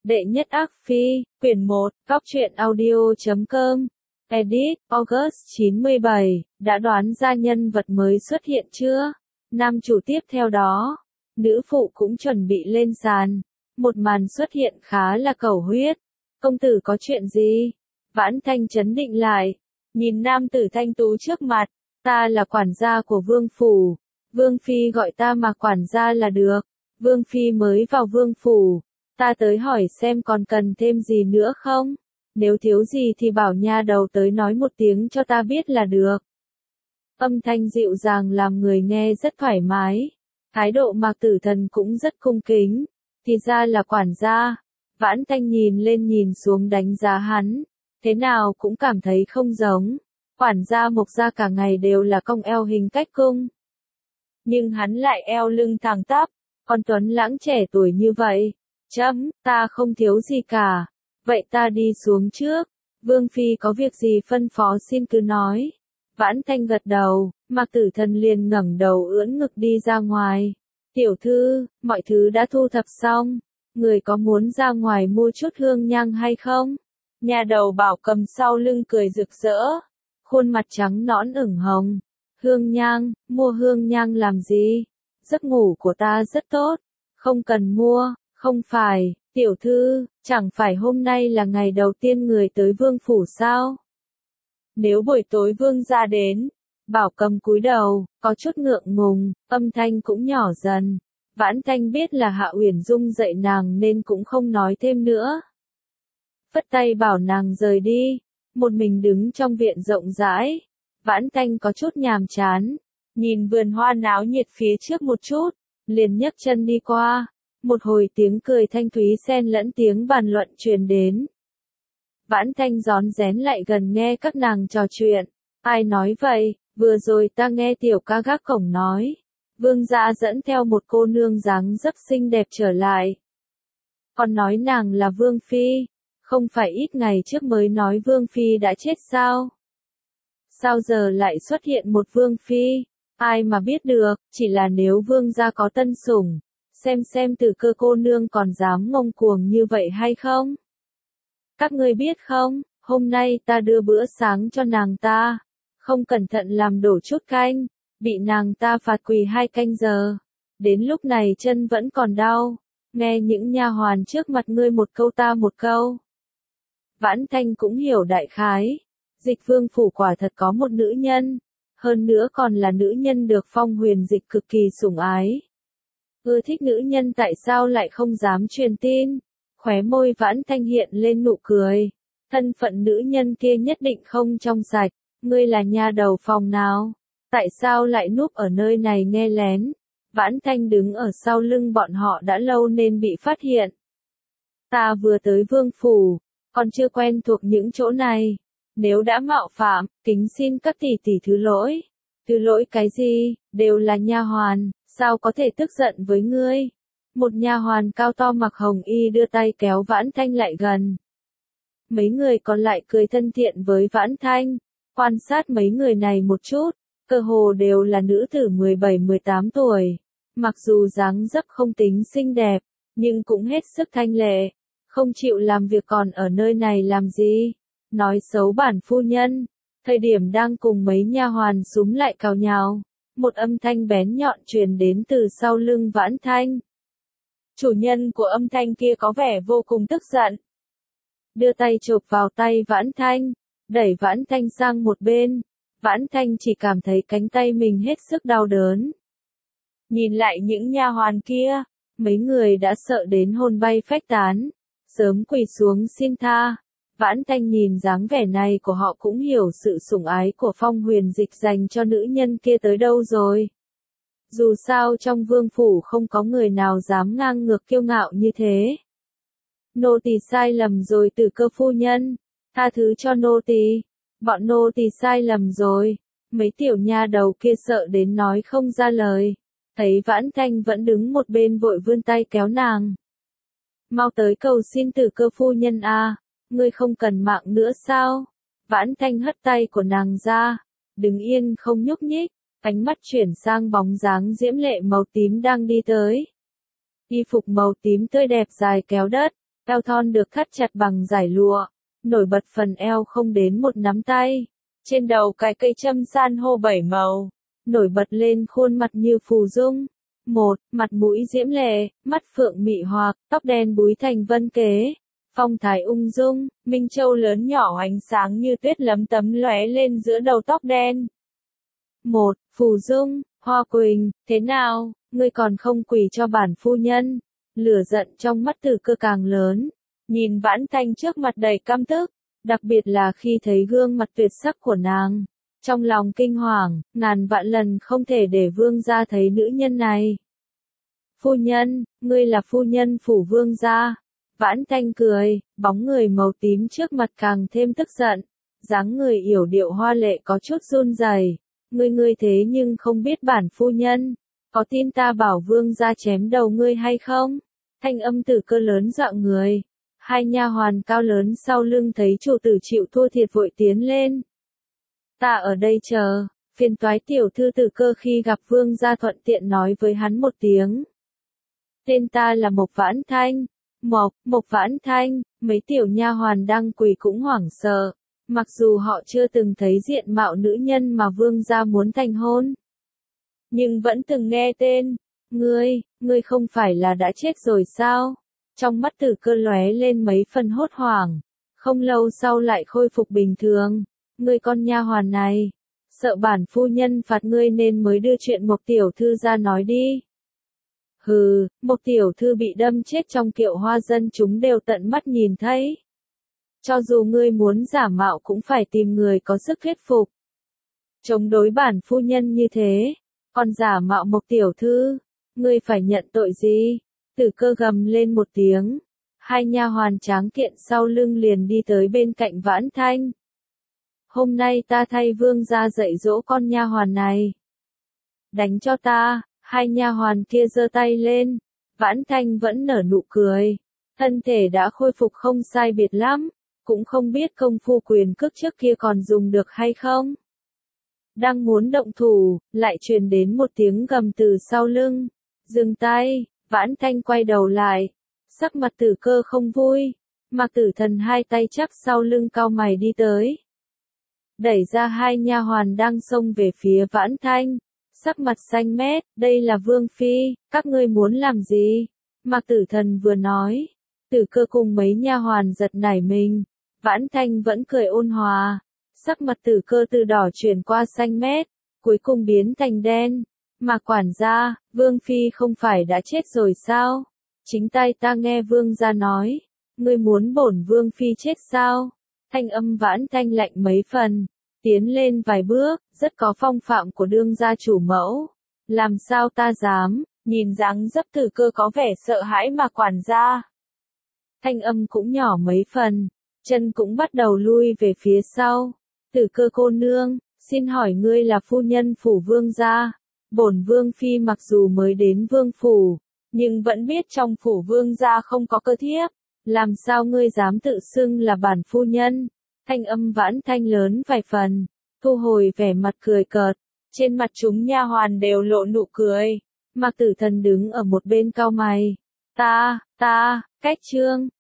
Đệ nhất ác phi, quyển 1, góc truyện audio.com, edit, August 97, đã đoán ra nhân vật mới xuất hiện chưa? Nam chủ tiếp theo đó, nữ phụ cũng chuẩn bị lên sàn. Một màn xuất hiện khá là cầu huyết. Công tử có chuyện gì? Vãn Thanh trấn định lại, nhìn nam tử thanh tú trước mặt, ta là quản gia của vương phủ. Vương phi gọi ta mà quản gia là được. Vương phi mới vào vương phủ. Ta tới hỏi xem còn cần thêm gì nữa không? Nếu thiếu gì thì bảo nha đầu tới nói một tiếng cho ta biết là được. Âm thanh dịu dàng làm người nghe rất thoải mái. Thái độ Mạc Tử Thần cũng rất cung kính. Thì ra là quản gia. Vãn Thanh nhìn lên nhìn xuống đánh giá hắn. Thế nào cũng cảm thấy không giống. Quản gia Mộc gia cả ngày đều là cong eo hình cách cung. Nhưng hắn lại eo lưng thẳng tắp. Còn tuấn lãng trẻ tuổi như vậy. Ta không thiếu gì cả. Vậy ta đi xuống trước. Vương phi có việc gì phân phó xin cứ nói. Vãn Thanh gật đầu, Mạc Tử Thần liền ngẩng đầu ưỡn ngực đi ra ngoài. Tiểu thư, mọi thứ đã thu thập xong. Người có muốn ra ngoài mua chút hương nhang hay không? Nhà đầu bảo cầm sau lưng cười rực rỡ. Khuôn mặt trắng nõn ửng hồng. Hương nhang, mua hương nhang làm gì? Giấc ngủ của ta rất tốt. Không cần mua. Không phải, tiểu thư, chẳng phải hôm nay là ngày đầu tiên người tới vương phủ sao? Nếu buổi tối vương gia đến, Bảo Cầm cúi đầu, có chút ngượng ngùng, âm thanh cũng nhỏ dần. Vãn Thanh biết là Hạ Uyển Dung dạy nàng nên cũng không nói thêm nữa. Phất tay bảo nàng rời đi, một mình đứng trong viện rộng rãi. Vãn Thanh có chút nhàm chán, nhìn vườn hoa náo nhiệt phía trước một chút, liền nhấc chân đi qua. Một hồi tiếng cười thanh thúy xen lẫn tiếng bàn luận truyền đến. Vãn Thanh rón rén lại gần nghe các nàng trò chuyện. Ai nói vậy? Vừa rồi ta nghe tiểu ca gác cổng nói. Vương gia dẫn theo một cô nương dáng dấp xinh đẹp trở lại. Còn nói nàng là Vương phi. Không phải ít ngày trước mới nói Vương phi đã chết sao? Sao giờ lại xuất hiện một Vương phi? Ai mà biết được, chỉ là nếu Vương gia có tân sủng. Xem từ cơ cô nương còn dám ngông cuồng như vậy hay không? Các ngươi biết không, hôm nay ta đưa bữa sáng cho nàng ta. Không cẩn thận làm đổ chút canh, bị nàng ta phạt quỳ 2 canh giờ. Đến lúc này chân vẫn còn đau. Nghe những nha hoàn trước mặt ngươi một câu ta một câu. Vãn Thanh cũng hiểu đại khái. Dịch vương phủ quả thật có một nữ nhân. Hơn nữa còn là nữ nhân được Phong Huyền Dịch cực kỳ sủng ái. Ưa thích nữ nhân tại sao lại không dám truyền tin? Khóe môi Vãn Thanh hiện lên nụ cười. Thân phận nữ nhân kia nhất định không trong sạch. Ngươi là nha đầu phòng nào? Tại sao lại núp ở nơi này nghe lén? Vãn Thanh đứng ở sau lưng bọn họ đã lâu nên bị phát hiện. Ta vừa tới vương phủ, còn chưa quen thuộc những chỗ này. Nếu đã mạo phạm, kính xin các tỷ tỷ thứ lỗi. Thứ lỗi cái gì? Đều là nha hoàn. Sao có thể tức giận với ngươi? Một nha hoàn cao to mặc hồng y đưa tay kéo Vãn Thanh lại gần. Mấy người còn lại cười thân thiện với Vãn Thanh. Quan sát mấy người này một chút, cơ hồ đều là nữ tử 17-18 tuổi. Mặc dù dáng dấp không tính xinh đẹp, nhưng cũng hết sức thanh lệ. Không chịu làm việc còn ở nơi này làm gì? Nói xấu bản phu nhân. Thời điểm đang cùng mấy nha hoàn súm lại cào nhào. Một âm thanh bén nhọn truyền đến từ sau lưng Vãn Thanh. Chủ nhân của âm thanh kia có vẻ vô cùng tức giận. Đưa tay chộp vào tay Vãn Thanh, đẩy Vãn Thanh sang một bên. Vãn Thanh chỉ cảm thấy cánh tay mình hết sức đau đớn. Nhìn lại những nha hoàn kia, mấy người đã sợ đến hồn bay phách tán, sớm quỳ xuống xin tha. Vãn Thanh nhìn dáng vẻ này của họ cũng hiểu sự sủng ái của Phong Huyền Dịch dành cho nữ nhân kia tới đâu rồi. Dù sao trong vương phủ không có người nào dám ngang ngược kiêu ngạo như thế. Nô tỳ sai lầm rồi Tử Cơ phu nhân, tha thứ cho nô tỳ. Bọn nô tỳ sai lầm rồi. Mấy tiểu nha đầu kia sợ đến nói không ra lời. Thấy Vãn Thanh vẫn đứng một bên vội vươn tay kéo nàng. Mau tới cầu xin Tử Cơ phu nhân à, ngươi không cần mạng nữa sao? Vãn Thanh hất tay của nàng ra, đứng yên không nhúc nhích, ánh mắt chuyển sang bóng dáng diễm lệ màu tím đang đi tới. Y phục màu tím tươi đẹp dài kéo đất, eo thon được thắt chặt bằng dải lụa, nổi bật phần eo không đến một nắm tay. Trên đầu cài cây châm san hô 7 màu, nổi bật lên khuôn mặt như phù dung. Một, mặt mũi diễm lệ, mắt phượng mị hoặc, tóc đen búi thành vân kế. Phong thái ung dung, minh châu lớn nhỏ ánh sáng như tuyết lấm tấm lóe lên giữa đầu tóc đen. Một, phù dung, Hoa Quỳnh, thế nào, ngươi còn không quỳ cho bản phu nhân? Lửa giận trong mắt Tử Cơ càng lớn, nhìn Vãn Thanh trước mặt đầy căm tức, đặc biệt là khi thấy gương mặt tuyệt sắc của nàng. Trong lòng kinh hoàng, ngàn vạn lần không thể để vương gia thấy nữ nhân này. Phu nhân, ngươi là phu nhân phủ vương gia. Vãn Thanh cười, bóng người màu tím trước mặt càng thêm tức giận. Dáng người yểu điệu hoa lệ có chút run rẩy. Ngươi thế nhưng không biết bản phu nhân. Có tin ta bảo vương gia chém đầu ngươi hay không? Thanh âm Tử Cơ lớn dọa người. Hai nha hoàn cao lớn sau lưng thấy chủ tử chịu thua thiệt vội tiến lên. Ta ở đây chờ, phiền toái tiểu thư Tử Cơ khi gặp vương gia thuận tiện nói với hắn một tiếng. Tên ta là Mộc Vãn Thanh. Mộc Vãn Thanh, mấy tiểu nha hoàn đang quỳ cũng hoảng sợ. Mặc dù họ chưa từng thấy diện mạo nữ nhân mà vương gia muốn thành hôn, nhưng vẫn từng nghe tên. Ngươi không phải là đã chết rồi sao? Trong mắt Tử Cơ lóe lên mấy phần hốt hoảng, không lâu sau lại khôi phục bình thường. Ngươi con nha hoàn này, sợ bản phu nhân phạt ngươi nên mới đưa chuyện Mộc tiểu thư ra nói đi. Hừ, Mộc tiểu thư bị đâm chết trong kiệu hoa dân chúng đều tận mắt nhìn thấy. Cho dù ngươi muốn giả mạo cũng phải tìm người có sức thuyết phục. Chống đối bản phu nhân như thế, còn giả mạo Mộc tiểu thư, ngươi phải nhận tội gì? Tử Cơ gầm lên một tiếng. Hai nha hoàn tráng kiện sau lưng liền đi tới bên cạnh Vãn Thanh. Hôm nay ta thay vương gia dạy dỗ con nha hoàn này. Đánh cho ta, hai nha hoàn kia giơ tay lên. Vãn Thanh vẫn nở nụ cười. Thân thể đã khôi phục không sai biệt lắm, cũng không biết công phu quyền cước trước kia còn dùng được hay không. Đang muốn động thủ, lại truyền đến một tiếng gầm từ sau lưng. Dừng tay. Vãn Thanh quay đầu lại, sắc mặt Tử Cơ không vui. Mạc Tử Thần hai tay chắp sau lưng cau mày đi tới, đẩy ra hai nha hoàn đang xông về phía Vãn Thanh, sắc mặt xanh mét. Đây là vương phi, các ngươi muốn làm gì? Mạc Tử Thần vừa nói, Tử Cơ cùng mấy nha hoàn giật nảy mình. Vãn Thanh vẫn cười ôn hòa, sắc mặt Tử Cơ từ đỏ chuyển qua xanh mét, cuối cùng biến thành đen. Mà quản gia, vương phi không phải đã chết rồi sao? Chính tay ta nghe vương gia nói, ngươi muốn bổn vương phi chết sao? Thanh âm Vãn Thanh lạnh mấy phần, tiến lên vài bước, rất có phong phạm của đương gia chủ mẫu. Làm sao ta dám? Nhìn dáng dấp Tử Cơ có vẻ sợ hãi mà quản gia. Thanh âm cũng nhỏ mấy phần, chân cũng bắt đầu lui về phía sau. Tử Cơ cô nương, xin hỏi ngươi là phu nhân phủ vương gia? Bổn vương phi mặc dù mới đến vương phủ, nhưng vẫn biết trong phủ vương gia không có cơ thiếp. Làm sao ngươi dám tự xưng là bản phu nhân? Thanh âm Vãn Thanh lớn vài phần, thu hồi vẻ mặt cười cợt. Trên mặt chúng nha hoàn đều lộ nụ cười. Mạc Tử Thần đứng ở một bên cau mày. Cách chương